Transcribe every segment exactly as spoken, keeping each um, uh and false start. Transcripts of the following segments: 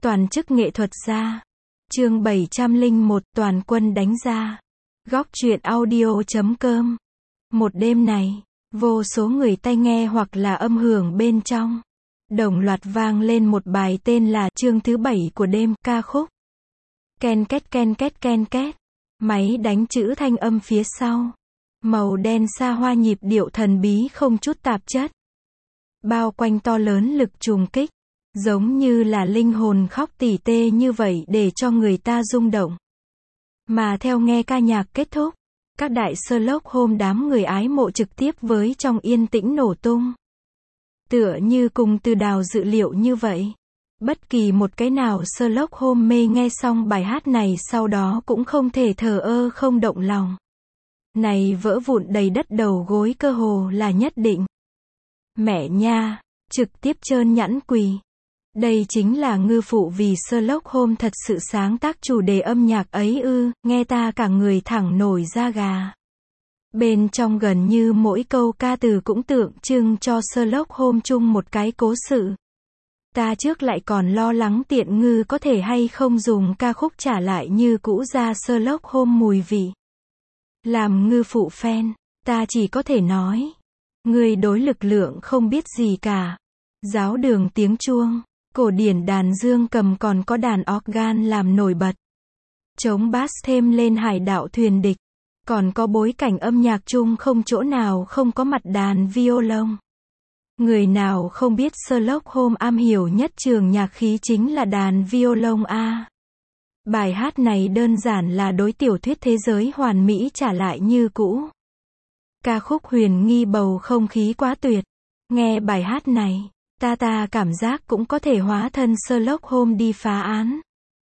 Toàn chức nghệ thuật gia. Chương bảy trăm lẻ một, toàn quân đánh ra. Góc truyện audio chấm com. Một đêm này, vô số người tai nghe hoặc là âm hưởng bên trong, đồng loạt vang lên một bài tên là chương thứ bảy của đêm, ca khúc. Ken két ken két ken két. Máy đánh chữ thanh âm phía sau. Màu đen xa hoa nhịp điệu thần bí không chút tạp chất. Bao quanh to lớn lực trùng kích. Giống như là linh hồn khóc tỉ tê như vậy để cho người ta rung động. Mà theo nghe ca nhạc kết thúc, các đại Sherlock Holmes đám người ái mộ trực tiếp với trong yên tĩnh nổ tung. Tựa như cùng từ đào dự liệu như vậy. Bất kỳ một cái nào Sherlock Holmes mê nghe xong bài hát này sau đó cũng không thể thờ ơ không động lòng. Này vỡ vụn đầy đất đầu gối cơ hồ là nhất định. Mẹ nha, trực tiếp trơn nhẵn quỳ. Đây chính là ngư phụ vì Sherlock Holmes thật sự sáng tác chủ đề âm nhạc ấy ư, nghe ta cả người thẳng nổi da gà. Bên trong gần như mỗi câu ca từ cũng tượng trưng cho Sherlock Holmes chung một cái cố sự. Ta trước lại còn lo lắng tiện ngư có thể hay không dùng ca khúc trả lại như cũ ra Sherlock Holmes mùi vị. Làm ngư phụ fan, ta chỉ có thể nói. Người đối lực lượng không biết gì cả. Giáo đường tiếng chuông. Cổ điển đàn dương cầm còn có đàn organ làm nổi bật. Trống bass thêm lên hải đạo thuyền địch. Còn có bối cảnh âm nhạc chung không chỗ nào không có mặt đàn violon. Người nào không biết Sherlock Holmes am hiểu nhất trường nhạc khí chính là đàn violon a. Bài hát này đơn giản là đối tiểu thuyết thế giới hoàn mỹ trả lại như cũ. Ca khúc huyền nghi bầu không khí quá tuyệt. Nghe bài hát này, ta ta cảm giác cũng có thể hóa thân Sherlock Holmes đi phá án.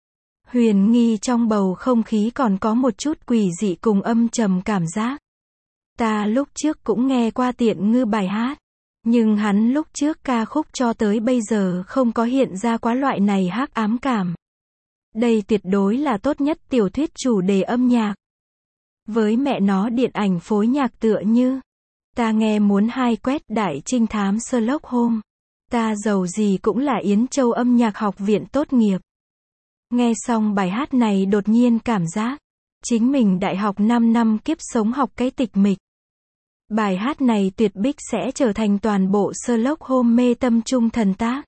Huyền nghi trong bầu không khí còn có một chút quỷ dị cùng âm trầm cảm giác. Ta lúc trước cũng nghe qua tiện ngư bài hát. Nhưng hắn lúc trước ca khúc cho tới bây giờ không có hiện ra quá loại này hắc ám cảm. Đây tuyệt đối là tốt nhất tiểu thuyết chủ đề âm nhạc. Với mẹ nó điện ảnh phối nhạc tựa như. Ta nghe muốn hai quét đại trinh thám Sherlock Holmes. Ta giàu gì cũng là Yến Châu âm nhạc học viện tốt nghiệp. Nghe xong bài hát này đột nhiên cảm giác. Chính mình đại học năm năm kiếp sống học cái tịch mịch. Bài hát này tuyệt bích sẽ trở thành toàn bộ Sherlock Holmes mê tâm trung thần tác.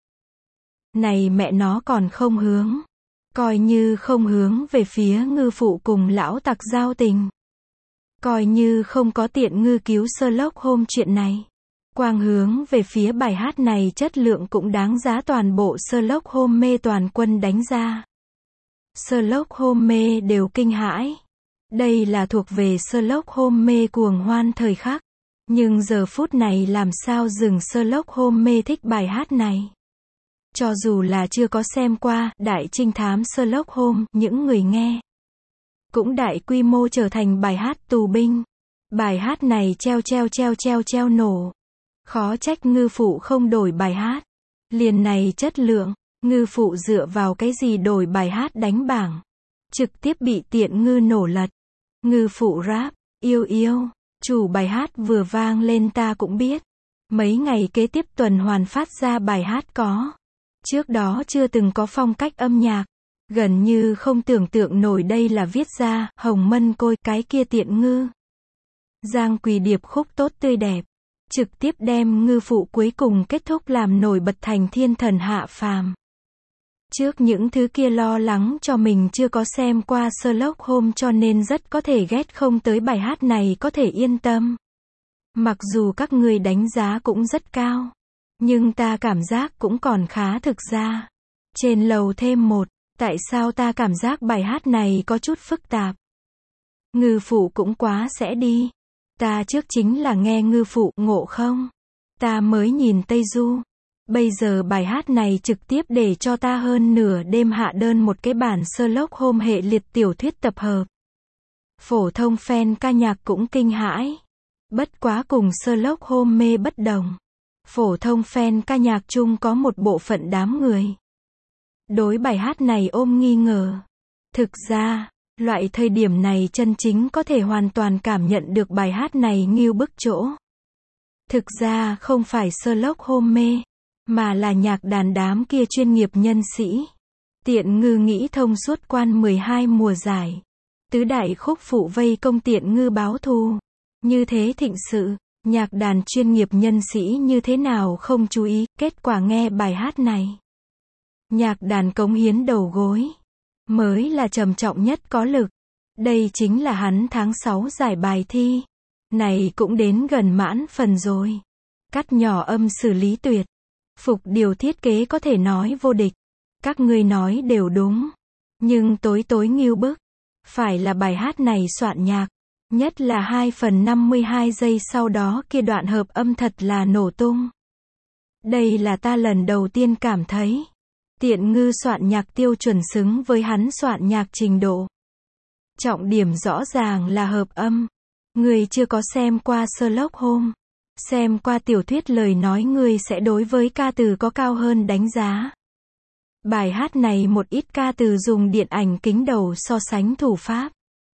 Này mẹ nó còn không hướng. Coi như không hướng về phía ngư phụ cùng lão tặc giao tình. Coi như không có tiện ngư cứu Sherlock Holmes chuyện này. Quang hướng về phía bài hát này chất lượng cũng đáng giá toàn bộ Sherlock Holmes mê toàn quân đánh ra. Sherlock Holmes mê đều kinh hãi. Đây là thuộc về Sherlock Holmes mê cuồng hoan thời khắc. Nhưng giờ phút này làm sao dừng Sherlock Holmes mê thích bài hát này. Cho dù là chưa có xem qua đại trinh thám Sherlock Holmes, những người nghe cũng đại quy mô trở thành bài hát tù binh. Bài hát này treo treo treo treo treo nổ. Khó trách ngư phụ không đổi bài hát. Liền này chất lượng, ngư phụ dựa vào cái gì đổi bài hát đánh bảng. Trực tiếp bị tiện ngư nổ lật. Ngư phụ rap, yêu yêu, chủ bài hát vừa vang lên ta cũng biết. Mấy ngày kế tiếp tuần hoàn phát ra bài hát có. Trước đó chưa từng có phong cách âm nhạc. Gần như không tưởng tượng nổi đây là viết ra, hồng mân côi, cái kia tiện ngư. Giang Quỳ điệp khúc tốt tươi đẹp. Trực tiếp đem ngư phụ cuối cùng kết thúc làm nổi bật thành thiên thần hạ phàm. Trước những thứ kia lo lắng cho mình chưa có xem qua Sherlock Holmes cho nên rất có thể ghét không tới bài hát này có thể yên tâm. Mặc dù các người đánh giá cũng rất cao. Nhưng ta cảm giác cũng còn khá thực ra. Trên lầu thêm một, tại sao ta cảm giác bài hát này có chút phức tạp. Ngư phụ cũng quá sẽ đi. Ta trước chính là nghe ngư phụ, ngộ không? Ta mới nhìn Tây Du. Bây giờ bài hát này trực tiếp để cho ta hơn nửa đêm hạ đơn một cái bản Sherlock Holmes hệ liệt tiểu thuyết tập hợp. Phổ thông fan ca nhạc cũng kinh hãi. Bất quá cùng Sherlock Holmes mê bất đồng. Phổ thông fan ca nhạc chung có một bộ phận đám người. Đối bài hát này ôm nghi ngờ. Thực ra, loại thời điểm này chân chính có thể hoàn toàn cảm nhận được bài hát này ngưu bức chỗ. Thực ra không phải Sherlock Holmes mê, mà là nhạc đàn đám kia chuyên nghiệp nhân sĩ. Tiện Ngư nghĩ thông suốt quan mười hai mùa giải. Tứ đại khúc phụ vây công Tiện Ngư báo thù. Như thế thịnh sự, nhạc đàn chuyên nghiệp nhân sĩ như thế nào không chú ý, kết quả nghe bài hát này. Nhạc đàn cống hiến đầu gối. Mới là trầm trọng nhất có lực. Đây chính là hắn tháng sáu giải bài thi. Này cũng đến gần mãn phần rồi. Cắt nhỏ âm xử lý tuyệt. Phục điều thiết kế có thể nói vô địch. Các ngươi nói đều đúng. Nhưng tối tối ngưu bức. Phải là bài hát này soạn nhạc. Nhất là hai phần năm mươi hai giây sau đó kia đoạn hợp âm thật là nổ tung. Đây là ta lần đầu tiên cảm thấy. Tiện Ngư soạn nhạc tiêu chuẩn xứng với hắn soạn nhạc trình độ. Trọng điểm rõ ràng là hợp âm. Người chưa có xem qua Sherlock Holmes, xem qua tiểu thuyết lời nói người sẽ đối với ca từ có cao hơn đánh giá. Bài hát này một ít ca từ dùng điện ảnh kính đầu so sánh thủ pháp.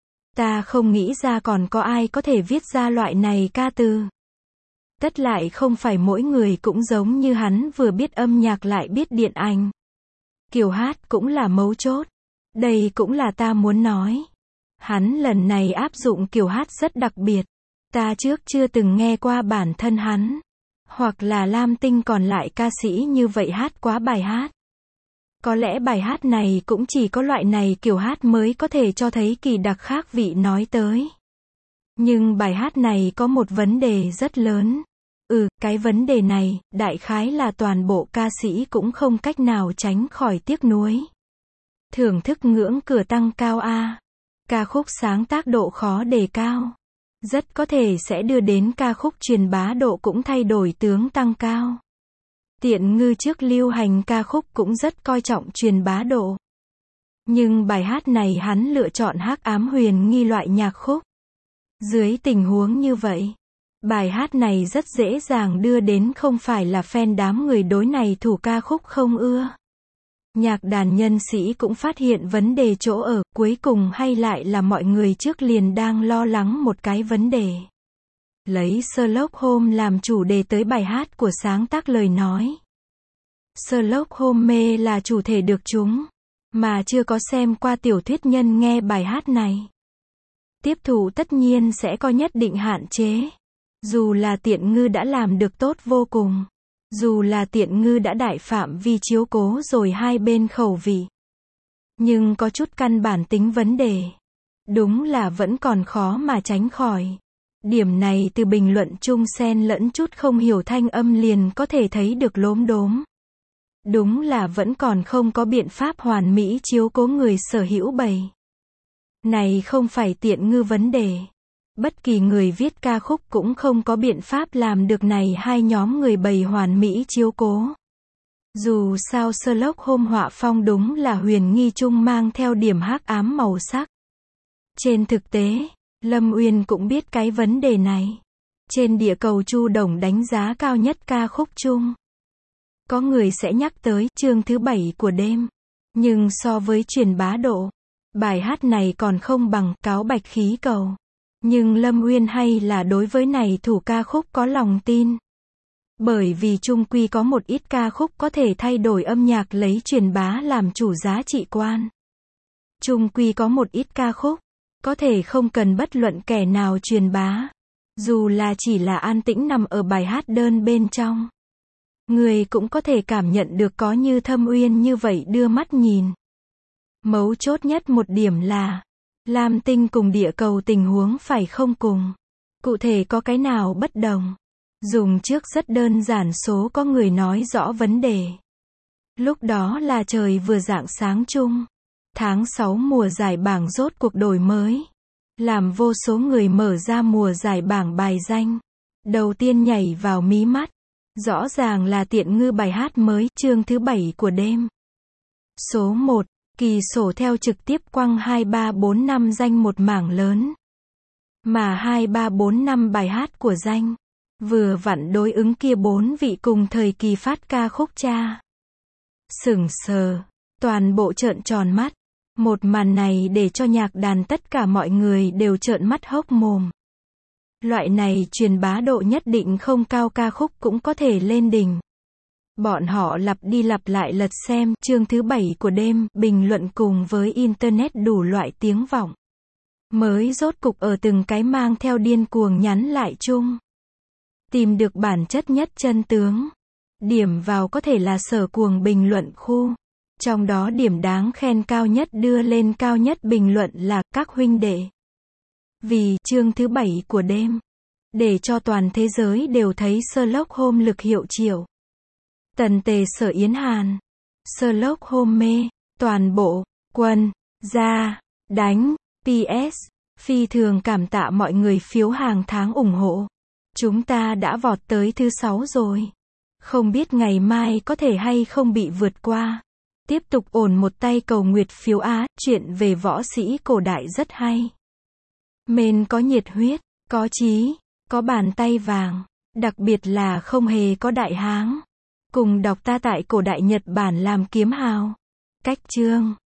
Ta không nghĩ ra còn có ai có thể viết ra loại này ca từ. Tất lại không phải mỗi người cũng giống như hắn vừa biết âm nhạc lại biết điện ảnh. Kiểu hát cũng là mấu chốt. Đây cũng là ta muốn nói. Hắn lần này áp dụng kiểu hát rất đặc biệt. Ta trước chưa từng nghe qua bản thân hắn. Hoặc là Lam Tinh còn lại ca sĩ như vậy hát quá bài hát. Có lẽ bài hát này cũng chỉ có loại này kiểu hát mới có thể cho thấy kỳ đặc khác vị nói tới. Nhưng bài hát này có một vấn đề rất lớn. Ừ, cái vấn đề này, đại khái là toàn bộ ca sĩ cũng không cách nào tránh khỏi tiếc nuối. Thưởng thức ngưỡng cửa tăng cao a. Ca khúc sáng tác độ khó đề cao. Rất có thể sẽ đưa đến ca khúc truyền bá độ cũng thay đổi tướng tăng cao. Tiện Ngư trước lưu hành ca khúc cũng rất coi trọng truyền bá độ. Nhưng bài hát này hắn lựa chọn hắc ám huyền nghi loại nhạc khúc. Dưới tình huống như vậy, bài hát này rất dễ dàng đưa đến không phải là fan đám người đối này thủ ca khúc không ưa. Nhạc đàn nhân sĩ cũng phát hiện vấn đề chỗ ở, cuối cùng hay lại là mọi người trước liền đang lo lắng một cái vấn đề. Lấy Sherlock Holmes làm chủ đề tới bài hát của sáng tác lời nói. Sherlock Holmes mê là chủ thể được chúng, mà chưa có xem qua tiểu thuyết nhân nghe bài hát này. Tiếp thụ tất nhiên sẽ có nhất định hạn chế. Dù là Tiện Ngư đã làm được tốt vô cùng. Dù là Tiện Ngư đã đại phạm vi chiếu cố rồi hai bên khẩu vị. Nhưng có chút căn bản tính vấn đề. Đúng là vẫn còn khó mà tránh khỏi. Điểm này từ bình luận chung xen lẫn chút không hiểu thanh âm liền có thể thấy được lốm đốm. Đúng là vẫn còn không có biện pháp hoàn mỹ chiếu cố người sở hữu bầy. Này không phải Tiện Ngư vấn đề. Bất kỳ người viết ca khúc cũng không có biện pháp làm được này hai nhóm người bầy hoàn mỹ chiếu cố. Dù sao Sherlock Holmes họa phong đúng là huyền nghi chung mang theo điểm hắc ám màu sắc. Trên thực tế, Lâm Uyên cũng biết cái vấn đề này. Trên địa cầu Chu Đồng đánh giá cao nhất ca khúc chung. Có người sẽ nhắc tới chương thứ bảy của đêm. Nhưng so với truyền bá độ, bài hát này còn không bằng cáo bạch khí cầu. Nhưng Lâm Uyên hay là đối với này thủ ca khúc có lòng tin. Bởi vì chung quy có một ít ca khúc có thể thay đổi âm nhạc lấy truyền bá làm chủ giá trị quan. Chung quy có một ít ca khúc có thể không cần bất luận kẻ nào truyền bá. Dù là chỉ là an tĩnh nằm ở bài hát đơn bên trong. Người cũng có thể cảm nhận được có như Thâm Uyên như vậy đưa mắt nhìn. Mấu chốt nhất một điểm là Lam Tinh cùng địa cầu tình huống phải không cùng. Cụ thể có cái nào bất đồng. Dùng trước rất đơn giản số có người nói rõ vấn đề. Lúc đó là trời vừa rạng sáng chung. Tháng sáu mùa giải bảng rốt cuộc đổi mới. Làm vô số người mở ra mùa giải bảng bài danh. Đầu tiên nhảy vào mí mắt. Rõ ràng là Tiện Ngư bài hát mới, chương thứ bảy của đêm. Số một, kỳ sổ theo trực tiếp quăng hai ba bốn năm danh một mảng lớn. Mà hai ba bốn năm bài hát của danh, vừa vặn đối ứng kia bốn vị cùng thời kỳ phát ca khúc cha. Sửng sờ, toàn bộ trợn tròn mắt. Một màn này để cho nhạc đàn tất cả mọi người đều trợn mắt hốc mồm. Loại này truyền bá độ nhất định không cao ca khúc cũng có thể lên đỉnh. Bọn họ lặp đi lặp lại lật xem chương thứ bảy của đêm, bình luận cùng với Internet đủ loại tiếng vọng. Mới rốt cục ở từng cái mang theo điên cuồng nhắn lại chung. Tìm được bản chất nhất chân tướng. Điểm vào có thể là sở cuồng bình luận khu. Trong đó điểm đáng khen cao nhất đưa lên cao nhất bình luận là các huynh đệ. Vì chương thứ bảy của đêm. Để cho toàn thế giới đều thấy Sherlock Holmes lực hiệu triệu. Tần tề sở Yến Hàn. Sherlock Holmes mê. Toàn bộ. Quân. Ra. Đánh. pê ét. Phi thường cảm tạ mọi người phiếu hàng tháng ủng hộ. Chúng ta đã vọt tới thứ sáu rồi. Không biết ngày mai có thể hay không bị vượt qua. Tiếp tục ổn một tay cầu nguyệt phiếu Á, chuyện về võ sĩ cổ đại rất hay. Mên có nhiệt huyết, có chí, có bàn tay vàng, đặc biệt là không hề có đại háng. Cùng đọc ta tại cổ đại Nhật Bản làm kiếm hào. Cách chương